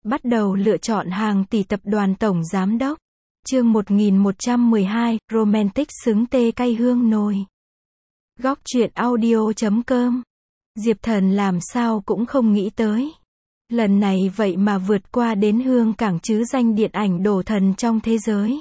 Bắt đầu lựa chọn hàng tỷ tập đoàn tổng giám đốc. Chương 1112, Romantic xứng tê cay hương nồi. Góc truyện audio.com. Diệp Thần làm sao cũng không nghĩ tới. Lần này vậy mà vượt qua đến hương cảng chứ danh điện ảnh đổ thần trong thế giới.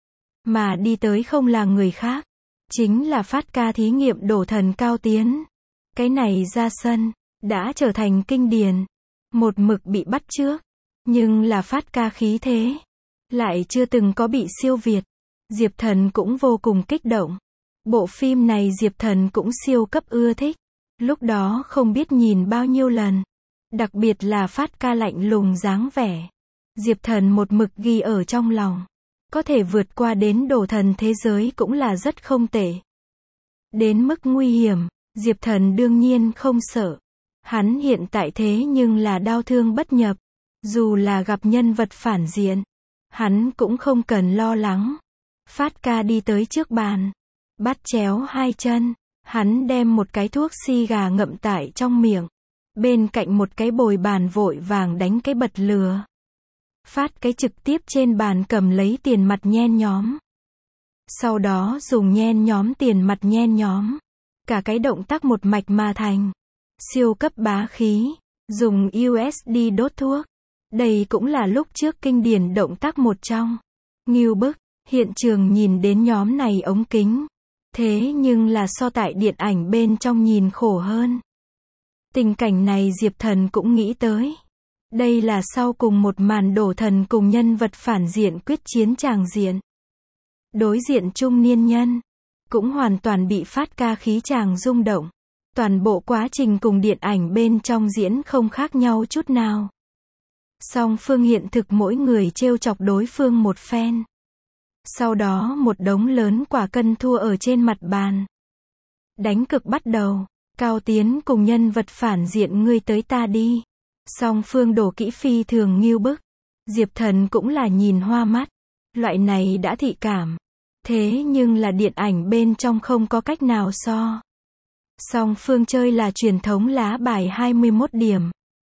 Mà đi tới không là người khác. Chính là phát ca thí nghiệm đổ thần Cao Tiến. Cái này ra sân, đã trở thành kinh điển. Một mực bị bắt chước. Nhưng là phát ca khí thế. Lại chưa từng có bị siêu việt. Diệp Thần cũng vô cùng kích động. Bộ phim này Diệp Thần cũng siêu cấp ưa thích. Lúc đó không biết nhìn bao nhiêu lần. Đặc biệt là phát ca lạnh lùng dáng vẻ. Diệp Thần một mực ghi ở trong lòng. Có thể vượt qua đến đổ thần thế giới cũng là rất không tệ. Đến mức nguy hiểm, Diệp Thần đương nhiên không sợ. Hắn hiện tại thế nhưng là đao thương bất nhập. Dù là gặp nhân vật phản diện, hắn cũng không cần lo lắng. Phát ca đi tới trước bàn. Bắt chéo hai chân. Hắn đem một cái thuốc xì gà ngậm tại trong miệng. Bên cạnh một cái bồi bàn vội vàng đánh cái bật lửa. Phát cái trực tiếp trên bàn cầm lấy tiền mặt nhen nhóm. Sau đó dùng nhen nhóm tiền mặt nhen nhóm. Cả cái động tác một mạch mà thành. Siêu cấp bá khí. Dùng USD đốt thuốc. Đây cũng là lúc trước kinh điển động tác một trong. Ngưu bức, hiện trường nhìn đến nhóm này ống kính. Thế nhưng là so tại điện ảnh bên trong nhìn khổ hơn. Tình cảnh này Diệp Thần cũng nghĩ tới. Đây là sau cùng một màn đổ thần cùng nhân vật phản diện quyết chiến tràng diện. Đối diện trung niên nhân. Cũng hoàn toàn bị phát ca khí tràng rung động. Toàn bộ quá trình cùng điện ảnh bên trong diễn không khác nhau chút nào. Song phương hiện thực mỗi người trêu chọc đối phương một phen. Sau đó một đống lớn quả cân thua ở trên mặt bàn. Đánh cực bắt đầu. Cao Tiến cùng nhân vật phản diện ngươi tới ta đi. Song phương đổ kỹ phi thường ngưu bức. Diệp Thần cũng là nhìn hoa mắt. Loại này đã thị cảm. Thế nhưng là điện ảnh bên trong không có cách nào so. Song phương chơi là truyền thống lá bài 21 điểm.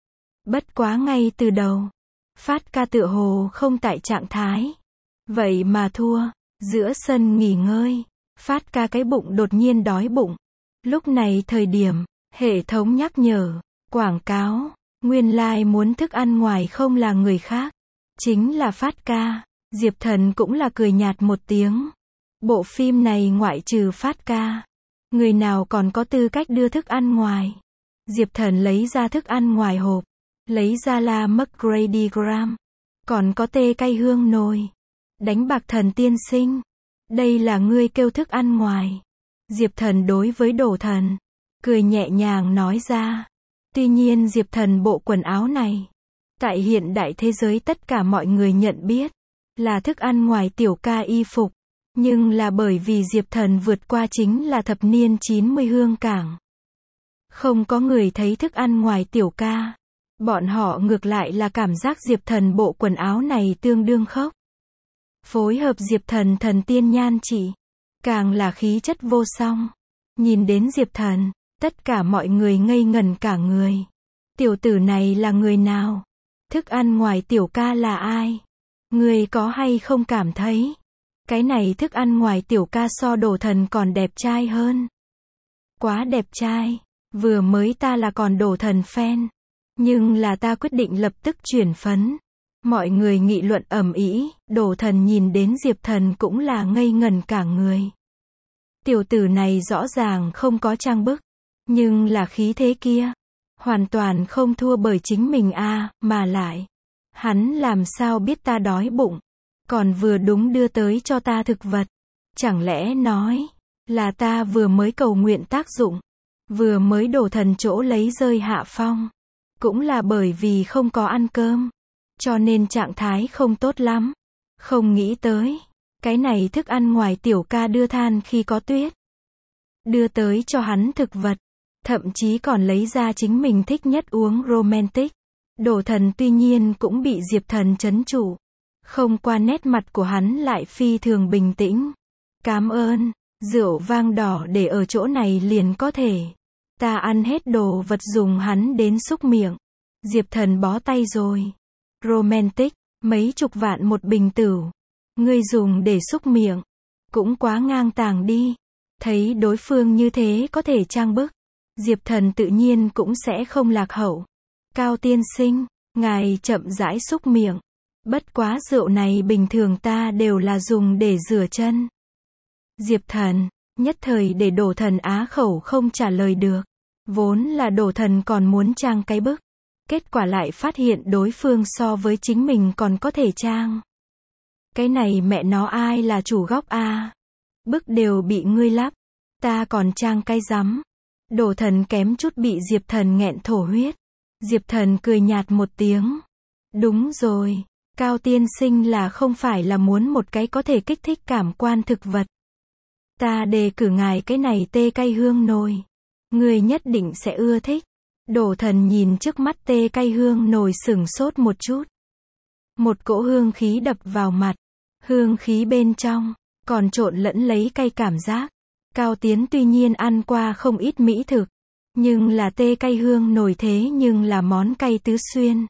Bất quá ngay từ đầu. Phát ca tựa hồ không tại trạng thái. Vậy mà thua. Giữa sân nghỉ ngơi. Phát ca cái bụng đột nhiên đói bụng. Lúc này thời điểm, hệ thống nhắc nhở, quảng cáo, nguyên lai muốn thức ăn ngoài không là người khác. Chính là phát ca. Diệp Thần cũng là cười nhạt một tiếng. Bộ phim này ngoại trừ phát ca. Người nào còn có tư cách đưa thức ăn ngoài. Diệp Thần lấy ra thức ăn ngoài hộp. Lấy ra là McGrady Graham. Còn có tê cay hương nồi. Đánh bạc thần tiên sinh. Đây là ngươi kêu thức ăn ngoài. Diệp Thần đối với đổ thần. Cười nhẹ nhàng nói ra. Tuy nhiên Diệp Thần bộ quần áo này. Tại hiện đại thế giới tất cả mọi người nhận biết. Là thức ăn ngoài tiểu ca y phục. Nhưng là bởi vì Diệp Thần vượt qua chính là thập niên 90 hương cảng. Không có người thấy thức ăn ngoài tiểu ca. Bọn họ ngược lại là cảm giác Diệp Thần bộ quần áo này tương đương khốc. Phối hợp Diệp Thần thần tiên nhan trị. Càng là khí chất vô song. Nhìn đến Diệp Thần, tất cả mọi người ngây ngẩn cả người. Tiểu tử này là người nào? Thức ăn ngoài tiểu ca là ai? Người có hay không cảm thấy? Cái này thức ăn ngoài tiểu ca so đổ thần còn đẹp trai hơn. Quá đẹp trai. Vừa mới ta là còn đổ thần fan. Nhưng là ta quyết định lập tức chuyển phấn. Mọi người nghị luận ầm ĩ, đổ thần nhìn đến Diệp Thần cũng là ngây ngẩn cả người. Tiểu tử này rõ ràng không có trang bức. Nhưng là khí thế kia. Hoàn toàn không thua bởi chính mình mà lại. Hắn làm sao biết ta đói bụng. Còn vừa đúng đưa tới cho ta thực vật. Chẳng lẽ nói là ta vừa mới cầu nguyện tác dụng. Vừa mới đổ thần chỗ lấy rơi hạ phong. Cũng là bởi vì không có ăn cơm. Cho nên trạng thái không tốt lắm. Không nghĩ tới. Cái này thức ăn ngoài tiểu ca đưa than khi có tuyết. Đưa tới cho hắn thực vật. Thậm chí còn lấy ra chính mình thích nhất uống romantic. Đổ thần tuy nhiên cũng bị Diệp Thần trấn trụ. Không qua nét mặt của hắn lại phi thường bình tĩnh. Cám ơn. Rượu vang đỏ để ở chỗ này liền có thể. Ta ăn hết đồ vật dùng hắn đến xúc miệng. Diệp Thần bó tay rồi. Romantic, mấy chục vạn một bình tửu. Ngươi dùng để xúc miệng. Cũng quá ngang tàng đi. Thấy đối phương như thế có thể trang bức. Diệp Thần tự nhiên cũng sẽ không lạc hậu. Cao tiên sinh, ngài chậm rãi xúc miệng. Bất quá rượu này bình thường ta đều là dùng để rửa chân. Diệp Thần, nhất thời để Đổ Thần á khẩu không trả lời được. Vốn là Đổ Thần còn muốn trang cái bức. Kết quả lại phát hiện đối phương so với chính mình còn có thể trang. Cái này mẹ nó ai là chủ góc a? Bức đều bị ngươi lắp. Ta còn trang cái rắm. Đổ Thần kém chút bị Diệp Thần nghẹn thổ huyết. Diệp Thần cười nhạt một tiếng. Đúng rồi. Cao tiên sinh là không phải là muốn một cái có thể kích thích cảm quan thực vật. Ta đề cử ngài cái này tê cây hương nồi. Người nhất định sẽ ưa thích. Đổ Thần nhìn trước mắt tê cây hương nồi sửng sốt một chút. Một cỗ hương khí đập vào mặt. Hương khí bên trong, còn trộn lẫn lấy cay cảm giác. Cao Tiến tuy nhiên ăn qua không ít mỹ thực. Nhưng là tê cây hương nồi thế nhưng là món cay tứ xuyên.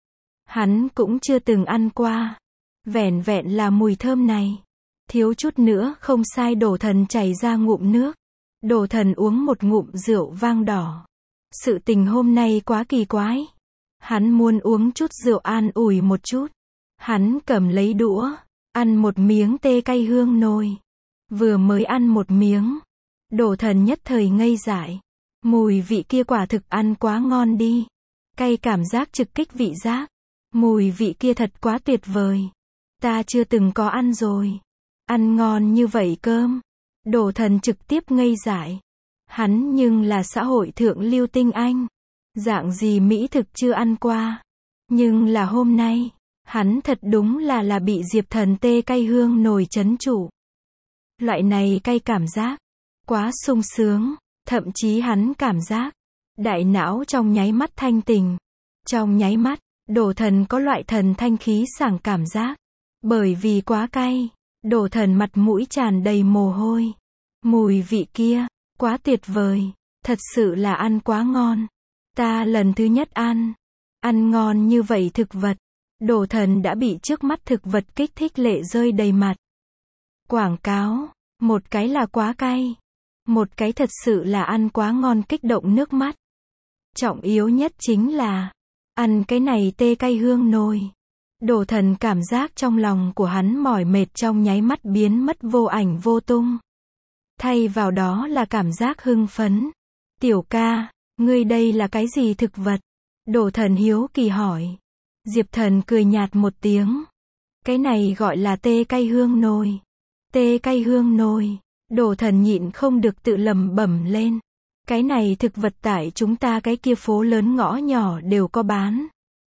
Hắn cũng chưa từng ăn qua. Vẻn vẹn là mùi thơm này. Thiếu chút nữa không sai Đổ Thần chảy ra ngụm nước. Đổ Thần uống một ngụm rượu vang đỏ. Sự tình hôm nay quá kỳ quái. Hắn muốn uống chút rượu an ủi một chút. Hắn cầm lấy đũa, ăn một miếng tê cây hương nồi. Vừa mới ăn một miếng, Đổ Thần nhất thời ngây dại. Mùi vị kia quả thực ăn quá ngon đi. Cay cảm giác trực kích vị giác. Mùi vị kia thật quá tuyệt vời. Ta chưa từng có ăn rồi. Ăn ngon như vậy cơm. Đổ Thần trực tiếp ngây dại. Hắn nhưng là xã hội thượng lưu tinh anh. Dạng gì mỹ thực chưa ăn qua. Nhưng là hôm nay, hắn thật đúng là bị Diệp Thần tê cây hương nồi trấn trụ. Loại này cay cảm giác. Quá sung sướng. Thậm chí hắn cảm giác. Đại não trong nháy mắt thanh tình. Trong nháy mắt, Đổ Thần có loại thần thanh khí sảng cảm giác. Bởi vì quá cay, Đổ Thần mặt mũi tràn đầy mồ hôi. Mùi vị kia, quá tuyệt vời. Thật sự là ăn quá ngon. Ta lần thứ nhất ăn. Ăn ngon như vậy thực vật. Đổ Thần đã bị trước mắt thực vật kích thích lệ rơi đầy mặt. Quảng cáo. Một cái là quá cay. Một cái thật sự là ăn quá ngon kích động nước mắt. Trọng yếu nhất chính là ăn cái này tê cây hương nồi. Đổ Thần cảm giác trong lòng của hắn mỏi mệt trong nháy mắt biến mất vô ảnh vô tung. Thay vào đó là cảm giác hưng phấn. Tiểu ca, ngươi đây là cái gì thực vật? Đổ Thần hiếu kỳ hỏi. Diệp Thần cười nhạt một tiếng. Cái này gọi là tê cây hương nồi. Tê cây hương nồi. Đổ Thần nhịn không được tự lẩm bẩm lên. Cái này thực vật tại chúng ta cái kia phố lớn ngõ nhỏ đều có bán.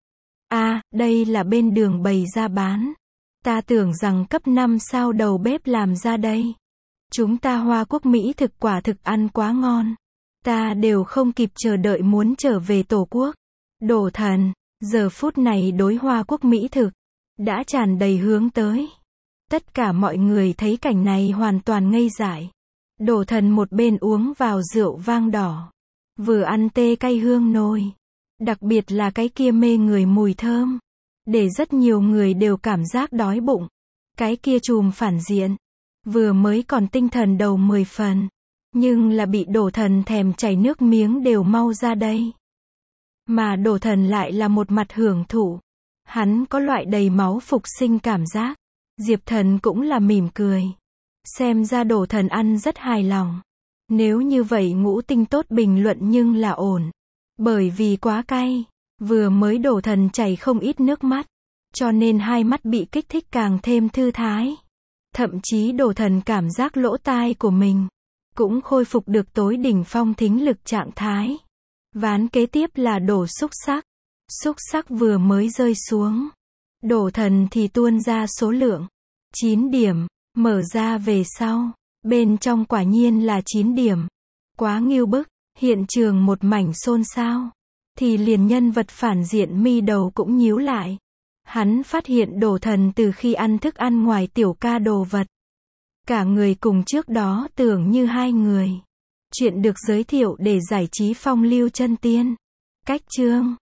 Đây là bên đường bày ra bán. Ta tưởng rằng cấp 5 sao đầu bếp làm ra đây. Chúng ta Hoa Quốc Mỹ thực quả thực ăn quá ngon. Ta đều không kịp chờ đợi muốn trở về Tổ quốc. Đổ Thần, giờ phút này đối Hoa Quốc Mỹ thực, đã tràn đầy hướng tới. Tất cả mọi người thấy cảnh này hoàn toàn ngây dại. Đổ Thần một bên uống vào rượu vang đỏ. Vừa ăn tê cây hương nồi. Đặc biệt là cái kia mê người mùi thơm. Để rất nhiều người đều cảm giác đói bụng. Cái kia chùm phản diện. Vừa mới còn tinh thần đầu 10 phần. Nhưng là bị Đổ Thần thèm chảy nước miếng đều mau ra đây. Mà Đổ Thần lại là một mặt hưởng thụ. Hắn có loại đầy máu phục sinh cảm giác. Diệp Thần cũng là mỉm cười. Xem ra Đổ Thần ăn rất hài lòng. Nếu như vậy ngũ tinh tốt bình luận nhưng là ổn. Bởi vì quá cay. Vừa mới Đổ Thần chảy không ít nước mắt. Cho nên hai mắt bị kích thích càng thêm thư thái. Thậm chí Đổ Thần cảm giác lỗ tai của mình cũng khôi phục được tối đỉnh phong thính lực trạng thái. Ván kế tiếp là đổ xúc xắc. Xúc xắc vừa mới rơi xuống. Đổ Thần thì tuôn ra số lượng 9 điểm. Mở ra về sau. Bên trong quả nhiên là 9 điểm. Quá ngưu bức. Hiện trường một mảnh xôn xao. Thì liền nhân vật phản diện mi đầu cũng nhíu lại. Hắn phát hiện Đổ Thần từ khi ăn thức ăn ngoài tiểu ca đồ vật. Cả người cùng trước đó tưởng như hai người. Chuyện được giới thiệu để giải trí phong lưu chân tiên. Cách chương